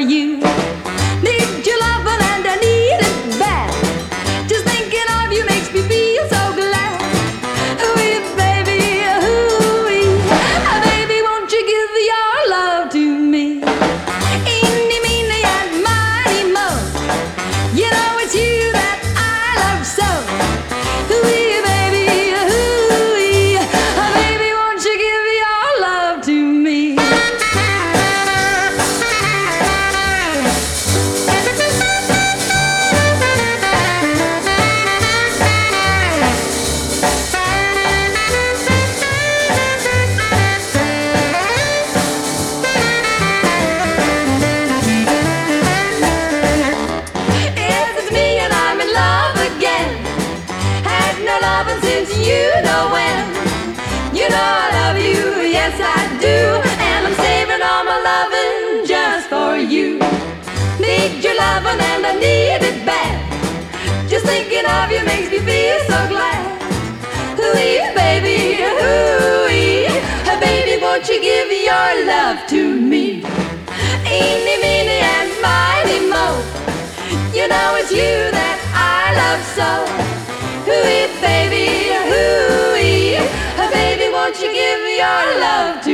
you. Need your loving and I need it bad. Just thinking of you makes me feel so glad. Ooh, baby, ooh, baby, won't you give your love to me? Eeny, meeny, and miny, mo. You know it's you that I love so. Ooh, baby, ooh, baby, won't you give your love to me? Since you know when. You know I love you, yes I do. And I'm saving all my loving just for you. Need your loving and I need it bad. Just thinking of you makes me feel so glad. Ooh-wee, baby, ooh-wee, baby, won't you give your love to me? Eeny, meeny, and miny, mo. You know it's you that I love so. Ooh-wee, baby, ooh-wee, baby, won't you give your love to